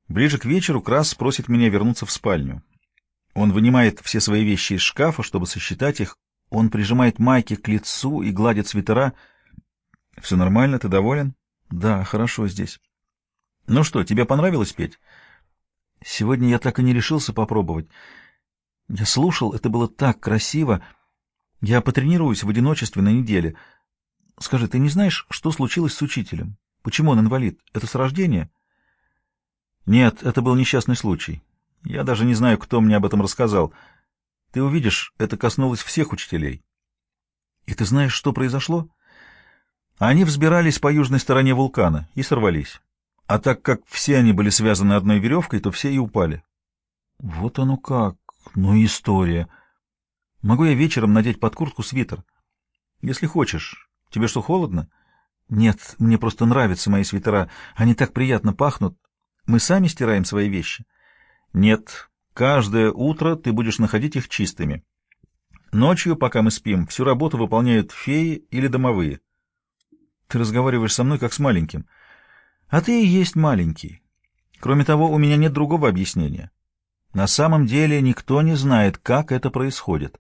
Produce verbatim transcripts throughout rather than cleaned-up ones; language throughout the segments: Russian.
Ближе к вечеру Крас просит меня вернуться в спальню. Он вынимает все свои вещи из шкафа, чтобы сосчитать их. Он прижимает майки к лицу и гладит свитера. «Все нормально? Ты доволен?» «Да, хорошо здесь». «Ну что, тебе понравилось петь?» «Сегодня я так и не решился попробовать. Я слушал, это было так красиво. Я потренируюсь в одиночестве на неделе. Скажи, ты не знаешь, что случилось с учителем? Почему он инвалид? Это с рождения?» «Нет, это был несчастный случай. Я даже не знаю, кто мне об этом рассказал. Ты увидишь, это коснулось всех учителей». «И ты знаешь, что произошло?» «Они взбирались по южной стороне вулкана и сорвались. А так как все они были связаны одной веревкой, то все и упали». «Вот оно как! Ну, история! Могу я вечером надеть под куртку свитер?» «Если хочешь. Тебе что, холодно?» «Нет, мне просто нравятся мои свитера. Они так приятно пахнут. Мы сами стираем свои вещи?» «Нет. Каждое утро ты будешь находить их чистыми. Ночью, пока мы спим, всю работу выполняют феи или домовые». «Ты разговариваешь со мной, как с маленьким». «А ты и есть маленький. Кроме того, у меня нет другого объяснения. На самом деле никто не знает, как это происходит».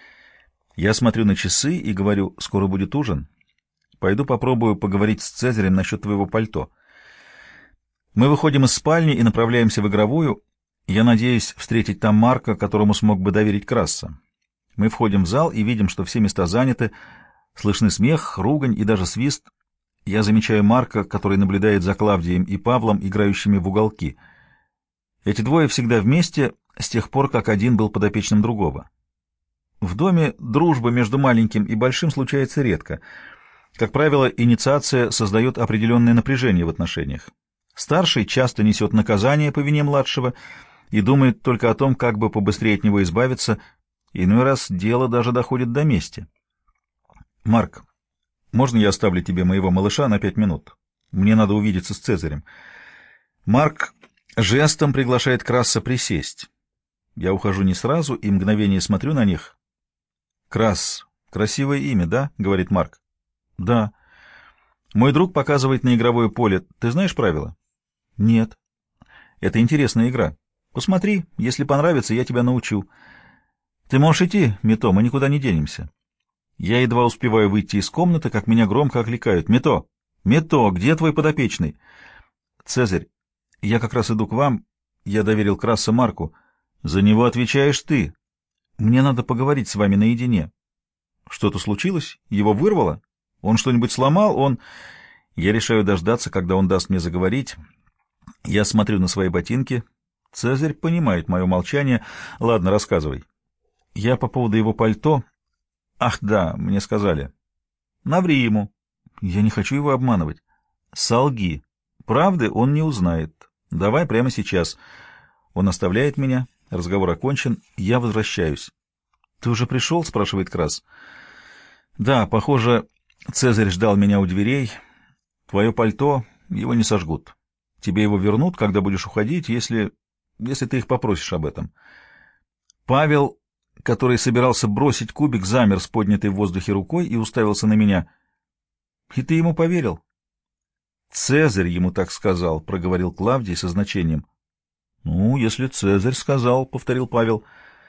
Я смотрю на часы и говорю: «Скоро будет ужин. Пойду попробую поговорить с Цезарем насчет твоего пальто». Мы выходим из спальни и направляемся в игровую. Я надеюсь встретить там Марка, которому смог бы доверить Красса. Мы входим в зал и видим, что все места заняты. Слышны смех, ругань и даже свист. Я замечаю Марка, который наблюдает за Клавдием и Павлом, играющими в уголки. Эти двое всегда вместе с тех пор, как один был подопечным другого. В доме дружба между маленьким и большим случается редко. Как правило, инициация создает определенное напряжение в отношениях. Старший часто несет наказание по вине младшего и думает только о том, как бы побыстрее от него избавиться. Иной раз дело даже доходит до мести. «Марк, можно я оставлю тебе моего малыша на пять минут? Мне надо увидеться с Цезарем». Марк жестом приглашает Красса присесть. Я ухожу не сразу и мгновение смотрю на них. «Красс, красивое имя, да?» — говорит Марк. «Да». Мой друг показывает на игровое поле. «Ты знаешь правила?» «Нет». «Это интересная игра. Посмотри, если понравится, я тебя научу. Ты можешь идти, Мито, мы никуда не денемся». Я едва успеваю выйти из комнаты, как меня громко окликают. «Мито! Мито, где твой подопечный?» «Цезарь, я как раз иду к вам. Я доверил Красса Марку. За него отвечаешь ты. Мне надо поговорить с вами наедине». «Что-то случилось? Его вырвало? Он что-нибудь сломал? Он...» Я решаю дождаться, когда он даст мне заговорить. Я смотрю на свои ботинки. Цезарь понимает мое молчание. «Ладно, рассказывай». «Я по поводу его пальто...» «Ах, да, мне сказали». «Наври ему». «Я не хочу его обманывать». «Солги. Правды он не узнает. Давай прямо сейчас». Он оставляет меня. Разговор окончен. Я возвращаюсь. «Ты уже пришел?» — спрашивает Крас. «Да, похоже, Цезарь ждал меня у дверей. Твое пальто, его не сожгут. Тебе его вернут, когда будешь уходить, если... если ты их попросишь об этом». Павел, который собирался бросить кубик, замер с поднятой в воздухе рукой и уставился на меня. «И ты ему поверил?» «Цезарь ему так сказал», — проговорил Клавдий со значением. «Ну, если Цезарь сказал», — повторил Павел.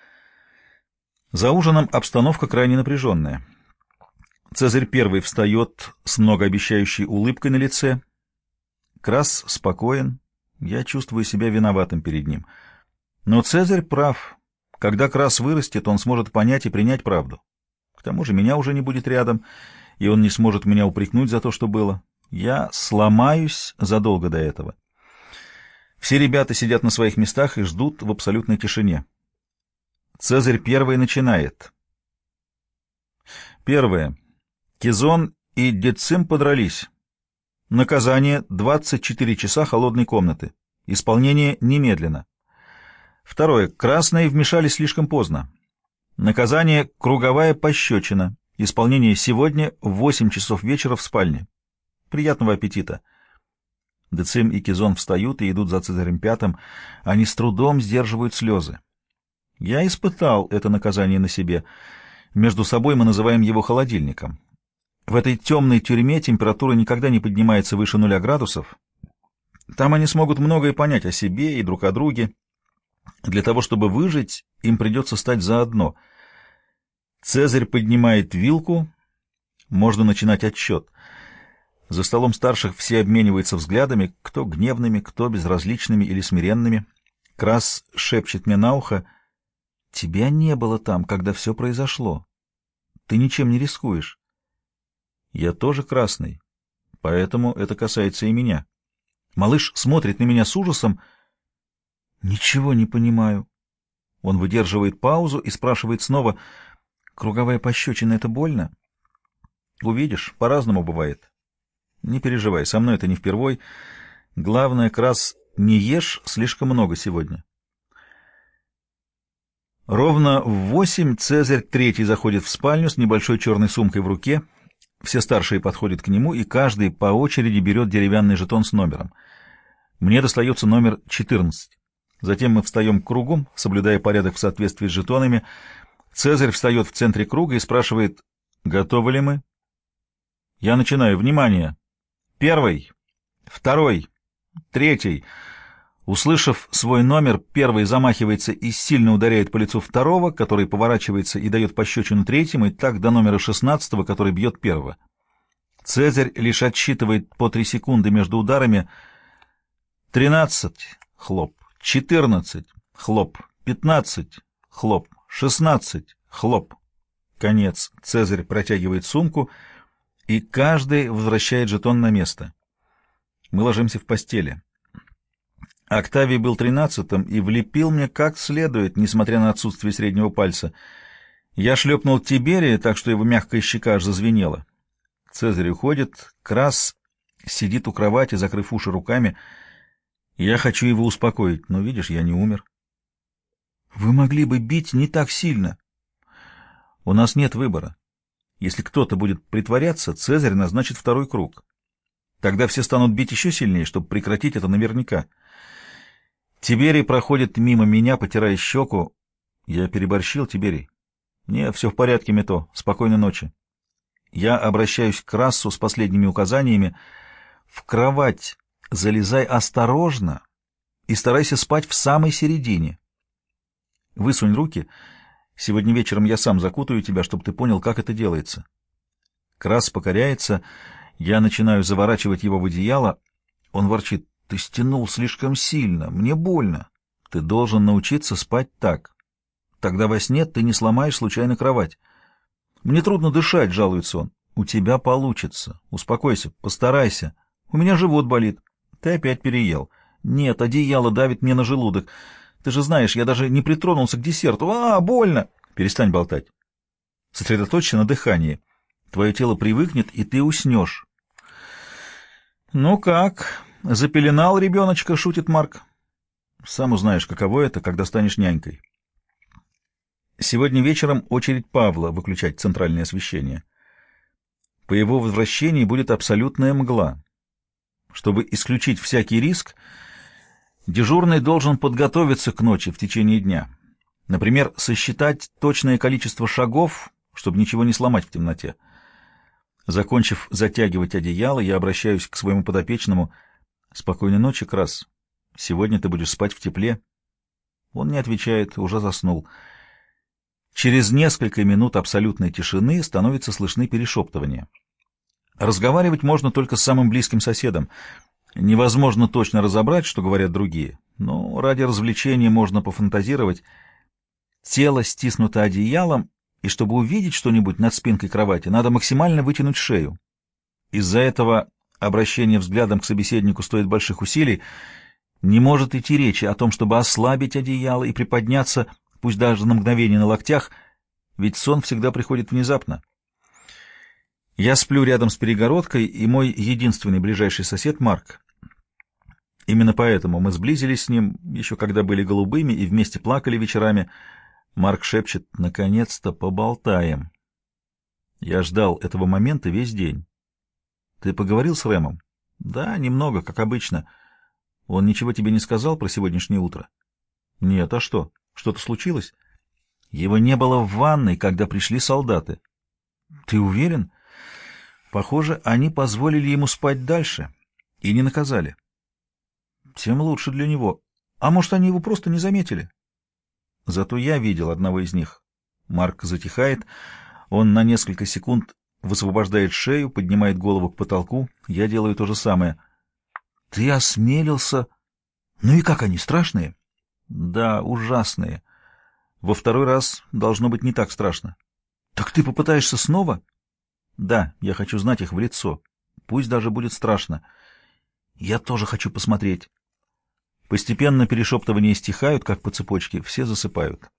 За ужином обстановка крайне напряженная. Цезарь первый встает с многообещающей улыбкой на лице. Крас спокоен. Я чувствую себя виноватым перед ним. Но Цезарь прав. Когда Крас вырастет, он сможет понять и принять правду. К тому же меня уже не будет рядом, и он не сможет меня упрекнуть за то, что было. Я сломаюсь задолго до этого. Все ребята сидят на своих местах и ждут в абсолютной тишине. Цезарь первый начинает. Первое. Кизон и Децим подрались. Наказание — двадцать четыре часа холодной комнаты. Исполнение немедленно. Второе. Красные вмешались слишком поздно. Наказание — круговая пощечина. Исполнение сегодня в восемь часов вечера в спальне. Приятного аппетита. Децим и Кизон встают и идут за Цезарем Пятым. Они с трудом сдерживают слезы. Я испытал это наказание на себе. Между собой мы называем его холодильником. В этой темной тюрьме температура никогда не поднимается выше нуля градусов. Там они смогут многое понять о себе и друг о друге. Для того, чтобы выжить, им придется стать заодно. Цезарь поднимает вилку, можно начинать отсчет. За столом старших все обмениваются взглядами, кто гневными, кто безразличными или смиренными. Крас шепчет мне на ухо: «Тебя не было там, когда все произошло. Ты ничем не рискуешь». Я тоже красный, поэтому это касается и меня. Малыш смотрит на меня с ужасом. «Ничего не понимаю». Он выдерживает паузу и спрашивает снова: «Круговая пощечина — это больно?» «Увидишь, по-разному бывает». «Не переживай, со мной это не впервой. Главное, Крас, не ешь слишком много сегодня». Ровно в восемь Цезарь Третий заходит в спальню с небольшой черной сумкой в руке. Все старшие подходят к нему, и каждый по очереди берет деревянный жетон с номером. Мне достается номер четырнадцать. Затем мы встаем кругом, соблюдая порядок в соответствии с жетонами. Цезарь встает в центре круга и спрашивает: «Готовы ли мы?» Я начинаю. «Внимание! Первый, второй, третий». Услышав свой номер, первый замахивается и сильно ударяет по лицу второго, который поворачивается и дает пощечину третьему, и так до номера шестнадцатого, который бьет первого. Цезарь лишь отсчитывает по три секунды между ударами. «Тринадцать, хлоп, четырнадцать, хлоп, пятнадцать, хлоп, шестнадцать, хлоп». Конец. Цезарь протягивает сумку, и каждый возвращает жетон на место. Мы ложимся в постели. Октавий был тринадцатым и влепил мне как следует, несмотря на отсутствие среднего пальца. Я шлепнул Тиберия, так что его мягкая щека аж зазвенела. Цезарь уходит, Крас сидит у кровати, закрыв уши руками. Я хочу его успокоить, но, видишь, я не умер. Вы могли бы бить не так сильно. У нас нет выбора. Если кто-то будет притворяться, Цезарь назначит второй круг. Тогда все станут бить еще сильнее, чтобы прекратить это наверняка. Тиберий проходит мимо меня, потирая щеку. Я переборщил, Тиберий? Нет, все в порядке, Мето. Спокойной ночи. Я обращаюсь к Крассу с последними указаниями. В кровать залезай осторожно и старайся спать в самой середине. Высунь руки. Сегодня вечером я сам закутаю тебя, чтобы ты понял, как это делается. Красс покоряется. Я начинаю заворачивать его в одеяло. Он ворчит: «Ты стянул слишком сильно, мне больно. Ты должен научиться спать так. Тогда во сне ты не сломаешь случайно кровать». «Мне трудно дышать», — жалуется он. «У тебя получится. Успокойся, постарайся. У меня живот болит». «Ты опять переел». «Нет, одеяло давит мне на желудок. Ты же знаешь, я даже не притронулся к десерту. А, больно!» «Перестань болтать. Сосредоточься на дыхании. Твое тело привыкнет, и ты уснешь». «Ну как, запеленал ребеночка?» — шутит Марк. «Сам узнаешь, каково это, когда станешь нянькой». Сегодня вечером очередь Павла выключать центральное освещение. По его возвращении будет абсолютная мгла. Чтобы исключить всякий риск, дежурный должен подготовиться к ночи в течение дня. Например, сосчитать точное количество шагов, чтобы ничего не сломать в темноте. Закончив затягивать одеяло, я обращаюсь к своему подопечному. «Спокойной ночи, Крас. Сегодня ты будешь спать в тепле». Он не отвечает, уже заснул. Через несколько минут абсолютной тишины становятся слышны перешептывания. Разговаривать можно только с самым близким соседом. Невозможно точно разобрать, что говорят другие, но ради развлечения можно пофантазировать. Тело стиснуто одеялом, и чтобы увидеть что-нибудь над спинкой кровати, надо максимально вытянуть шею. Из-за этого обращение взглядом к собеседнику стоит больших усилий. Не может идти речи о том, чтобы ослабить одеяло и приподняться, пусть даже на мгновение на локтях, ведь сон всегда приходит внезапно. Я сплю рядом с перегородкой, и мой единственный ближайший сосед — Марк. Именно поэтому мы сблизились с ним, еще когда были голубыми и вместе плакали вечерами. Марк шепчет: «Наконец-то поболтаем». Я ждал этого момента весь день. «Ты поговорил с Рэмом?» «Да, немного, как обычно». «Он ничего тебе не сказал про сегодняшнее утро?» «Нет, а что? Что-то случилось?» «Его не было в ванной, когда пришли солдаты». «Ты уверен?» «Похоже, они позволили ему спать дальше и не наказали». Тем лучше для него. А может, они его просто не заметили? Зато я видел одного из них. Марк затихает. Он на несколько секунд высвобождает шею, поднимает голову к потолку. Я делаю то же самое. Ты осмелился? Ну и как они, страшные? Да, ужасные. Во второй раз должно быть не так страшно. Так ты попытаешься снова? Да, я хочу знать их в лицо. Пусть даже будет страшно. Я тоже хочу посмотреть. Постепенно перешептывания стихают, как по цепочке, все засыпают.